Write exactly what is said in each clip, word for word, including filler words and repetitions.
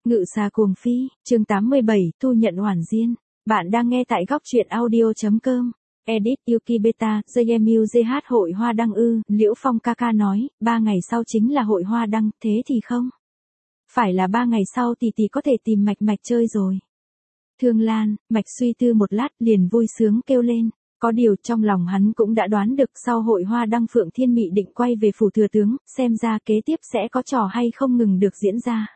Ngự xà cuồng phi, chương tám mươi bảy, thu nhận oản diên. Bạn đang nghe tại góc truyện audio.com. Edit Yuki Beta, gi em u giê hát hội hoa đăng ư, Liễu Phong ca ca nói, ba ngày sau chính là hội hoa đăng, thế thì không. Phải là ba ngày sau thì tỷ có thể tìm Mạch Mạch chơi rồi. Thương Lan, Mạch suy tư một lát liền vui sướng kêu lên. Có điều trong lòng hắn cũng đã đoán được sau hội hoa đăng Phượng Thiên Mị định quay về phủ thừa tướng, xem ra kế tiếp sẽ có trò hay không ngừng được diễn ra.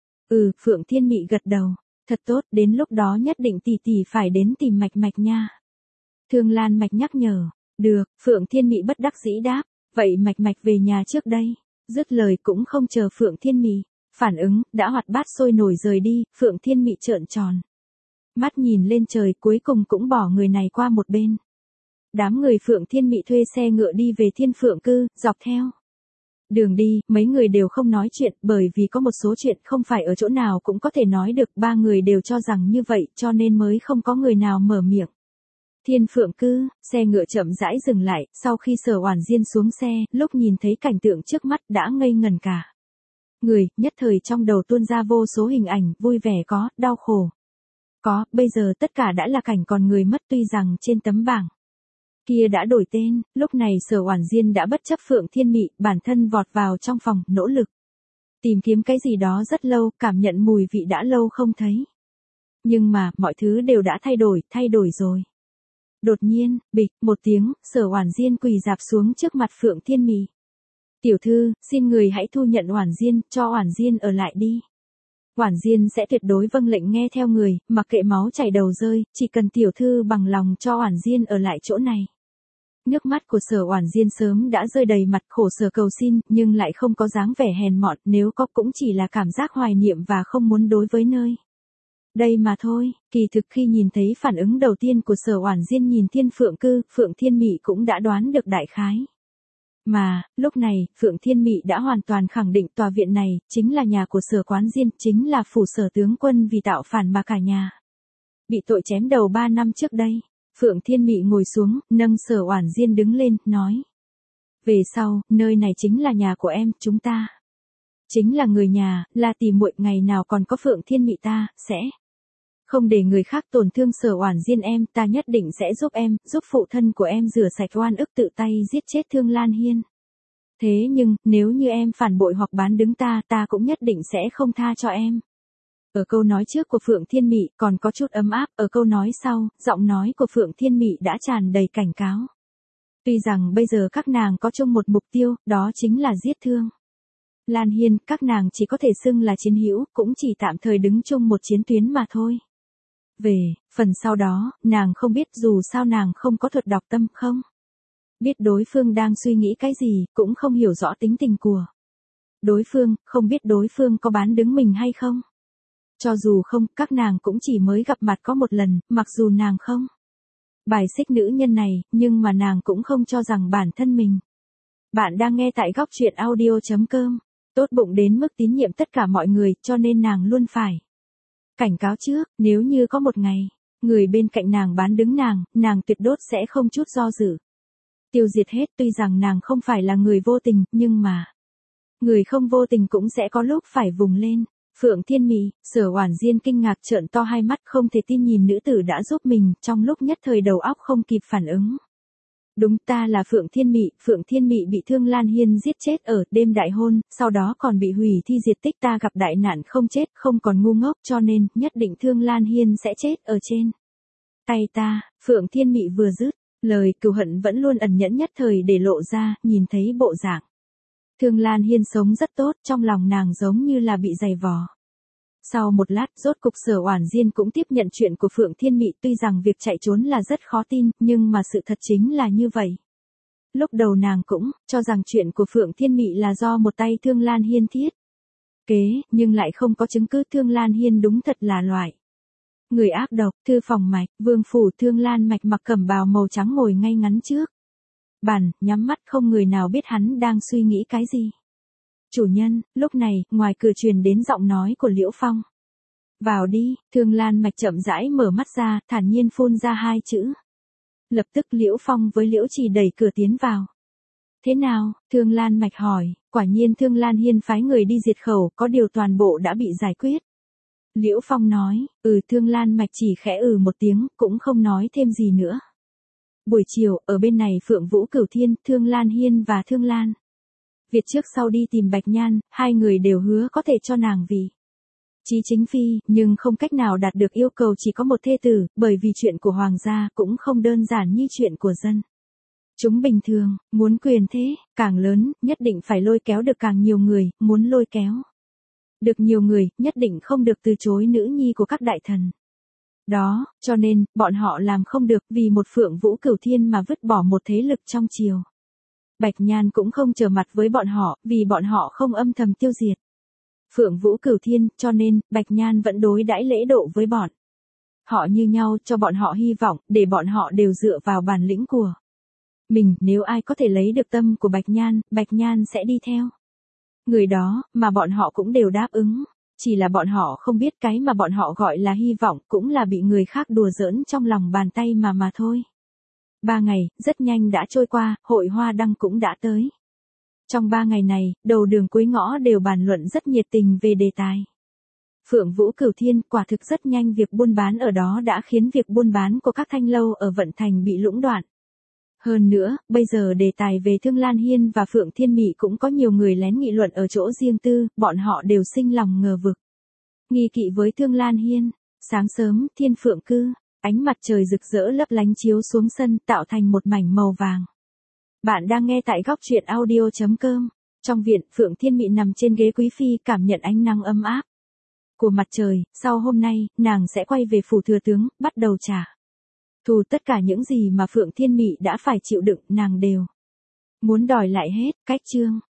Ừ, Phượng Thiên Mị gật đầu. Thật tốt, đến lúc đó nhất định tỷ tỷ phải đến tìm Mạch Mạch nha. Thương Lan Mạch nhắc nhở. Được, Phượng Thiên Mị bất đắc dĩ đáp. Vậy Mạch Mạch về nhà trước đây. Dứt lời cũng không chờ Phượng Thiên Mị. Phản ứng, đã hoạt bát sôi nổi rời đi, Phượng Thiên Mị trợn tròn. Mắt nhìn lên trời cuối cùng cũng bỏ người này qua một bên. Đám người Phượng Thiên Mị thuê xe ngựa đi về Thiên Phượng Cư, dọc theo đường đi, mấy người đều không nói chuyện, bởi vì có một số chuyện không phải ở chỗ nào cũng có thể nói được, ba người đều cho rằng như vậy, cho nên mới không có người nào mở miệng. Thiên Phượng Cư, xe ngựa chậm rãi dừng lại, sau khi Sở Oản Diên xuống xe, lúc nhìn thấy cảnh tượng trước mắt đã ngây ngần cả. Người, nhất thời trong đầu tuôn ra vô số hình ảnh, vui vẻ có, đau khổ có, bây giờ tất cả đã là cảnh còn người mất, tuy rằng trên tấm bảng kia đã đổi tên, lúc này Sở Oản Diên đã bất chấp Phượng Thiên Mị, bản thân vọt vào trong phòng, nỗ lực tìm kiếm cái gì đó rất lâu, cảm nhận mùi vị đã lâu không thấy. Nhưng mà, mọi thứ đều đã thay đổi, thay đổi rồi. Đột nhiên, bịch, một tiếng, Sở Oản Diên quỳ rạp xuống trước mặt Phượng Thiên Mị. Tiểu thư, xin người hãy thu nhận Oản Diên, cho Oản Diên ở lại đi. Oản Diên sẽ tuyệt đối vâng lệnh nghe theo người, mặc kệ máu chảy đầu rơi, chỉ cần tiểu thư bằng lòng cho Oản Diên ở lại chỗ này. Nước mắt của Sở Oản Diên sớm đã rơi đầy mặt, khổ sở cầu xin, nhưng lại không có dáng vẻ hèn mọn, nếu có cũng chỉ là cảm giác hoài niệm và không muốn đối với nơi đây mà thôi. Kỳ thực khi nhìn thấy phản ứng đầu tiên của Sở Oản Diên nhìn Thiên Phượng Cư, Phượng Thiên Mị cũng đã đoán được đại khái. Mà, lúc này, Phượng Thiên Mị đã hoàn toàn khẳng định tòa viện này, chính là nhà của Sở Quán Diên, chính là phủ Sở tướng quân vì tạo phản mà cả nhà bị tội chém đầu ba năm trước đây. Phượng Thiên Mị ngồi xuống, nâng Sở Oản Diên đứng lên, nói. Về sau, nơi này chính là nhà của em, chúng ta chính là người nhà, là tỷ muội, ngày nào còn có Phượng Thiên Mị ta, sẽ không để người khác tổn thương Sở Oản Diên em, ta nhất định sẽ giúp em, giúp phụ thân của em rửa sạch oan ức tự tay giết chết Thương Lan Hiên. Thế nhưng, nếu như em phản bội hoặc bán đứng ta, ta cũng nhất định sẽ không tha cho em. Ở câu nói trước của Phượng Thiên Mị còn có chút ấm áp, ở câu nói sau, giọng nói của Phượng Thiên Mị đã tràn đầy cảnh cáo. Tuy rằng bây giờ các nàng có chung một mục tiêu, đó chính là giết Thương Lan Hiên, các nàng chỉ có thể xưng là chiến hữu, cũng chỉ tạm thời đứng chung một chiến tuyến mà thôi. Về, phần sau đó, nàng không biết, dù sao nàng không có thuật đọc tâm, không biết đối phương đang suy nghĩ cái gì, cũng không hiểu rõ tính tình của đối phương, không biết đối phương có bán đứng mình hay không. Cho dù không, các nàng cũng chỉ mới gặp mặt có một lần, mặc dù nàng không bài xích nữ nhân này, nhưng mà nàng cũng không cho rằng bản thân mình. Bạn đang nghe tại góc truyện audio.com. Tốt bụng đến mức tín nhiệm tất cả mọi người, cho nên nàng luôn phải cảnh cáo trước, nếu như có một ngày, người bên cạnh nàng bán đứng nàng, nàng tuyệt đốt sẽ không chút do dự tiêu diệt hết. Tuy rằng nàng không phải là người vô tình, nhưng mà người không vô tình cũng sẽ có lúc phải vùng lên. Phượng Thiên Mị, Sở Oản Diên kinh ngạc trợn to hai mắt, không thể tin nhìn nữ tử đã giúp mình, trong lúc nhất thời đầu óc không kịp phản ứng. Đúng, ta là Phượng Thiên Mị, Phượng Thiên Mị bị Thương Lan Hiên giết chết ở đêm đại hôn, sau đó còn bị hủy thi diệt tích, ta gặp đại nạn không chết, không còn ngu ngốc, cho nên, nhất định Thương Lan Hiên sẽ chết ở trên tay ta. Phượng Thiên Mị vừa dứt lời, cừu hận vẫn luôn ẩn nhẫn nhất thời để lộ ra, nhìn thấy bộ dạng Thương Lan Hiên sống rất tốt, trong lòng nàng giống như là bị dày vò. Sau một lát, rốt cục Sở Oản Diên cũng tiếp nhận chuyện của Phượng Thiên Mị, tuy rằng việc chạy trốn là rất khó tin, nhưng mà sự thật chính là như vậy. Lúc đầu nàng cũng cho rằng chuyện của Phượng Thiên Mị là do một tay Thương Lan Hiên thiết kế, nhưng lại không có chứng cứ. Thương Lan Hiên đúng thật là loại người ác độc. Thư phòng Mạch, vương phủ Thương Lan Mạch mặc cẩm bào màu trắng ngồi ngay ngắn trước bàn, nhắm mắt, không người nào biết hắn đang suy nghĩ cái gì. Chủ nhân, lúc này, ngoài cửa truyền đến giọng nói của Liễu Phong. Vào đi. Thương Lan Mạch chậm rãi mở mắt ra, thản nhiên phun ra hai chữ. Lập tức Liễu Phong với Liễu Trì đẩy cửa tiến vào. Thế nào? Thương Lan Mạch hỏi. Quả nhiên Thương Lan Hiên phái người đi diệt khẩu, có điều toàn bộ đã bị giải quyết. Liễu Phong nói, ừ Thương Lan Mạch chỉ khẽ ừ một tiếng, cũng không nói thêm gì nữa. Buổi chiều, ở bên này Phượng Vũ Cửu Thiên, Thương Lan Hiên và Thương Lan Việt trước sau đi tìm Bạch Nhan, hai người đều hứa có thể cho nàng vị trí chính phi, nhưng không cách nào đạt được yêu cầu chỉ có một thê tử, bởi vì chuyện của hoàng gia cũng không đơn giản như chuyện của dân. Chúng bình thường, muốn quyền thế, càng lớn, nhất định phải lôi kéo được càng nhiều người, muốn lôi kéo được nhiều người, nhất định không được từ chối nữ nhi của các đại thần. Đó, cho nên, bọn họ làm không được vì một Phượng Vũ Cửu Thiên mà vứt bỏ một thế lực trong triều. Bạch Nhan cũng không trở mặt với bọn họ, vì bọn họ không âm thầm tiêu diệt Phượng Vũ Cửu Thiên, cho nên, Bạch Nhan vẫn đối đãi lễ độ với bọn họ như nhau, cho bọn họ hy vọng, để bọn họ đều dựa vào bản lĩnh của mình, nếu ai có thể lấy được tâm của Bạch Nhan, Bạch Nhan sẽ đi theo người đó, mà bọn họ cũng đều đáp ứng. Chỉ là bọn họ không biết cái mà bọn họ gọi là hy vọng cũng là bị người khác đùa giỡn trong lòng bàn tay mà mà thôi. Ba ngày, rất nhanh đã trôi qua, hội hoa đăng cũng đã tới. Trong ba ngày này, đầu đường cuối ngõ đều bàn luận rất nhiệt tình về đề tài. Phượng Vũ Cửu Thiên, quả thực rất nhanh việc buôn bán ở đó đã khiến việc buôn bán của các thanh lâu ở Vận Thành bị lũng đoạn. Hơn nữa, bây giờ đề tài về Thương Lan Hiên và Phượng Thiên Mị cũng có nhiều người lén nghị luận ở chỗ riêng tư, bọn họ đều sinh lòng ngờ vực. Nghi kỵ với Thương Lan Hiên. Sáng sớm, Thiên Phượng Cư, ánh mặt trời rực rỡ lấp lánh chiếu xuống sân tạo thành một mảnh màu vàng. Bạn đang nghe tại góc truyện audio chấm com. Trong viện, Phượng Thiên Mị nằm trên ghế quý phi cảm nhận ánh nắng ấm áp của mặt trời, sau hôm nay, nàng sẽ quay về phủ thừa tướng, bắt đầu trả thù tất cả những gì mà Phượng Thiên Mị đã phải chịu đựng, nàng đều muốn đòi lại hết. Cách chương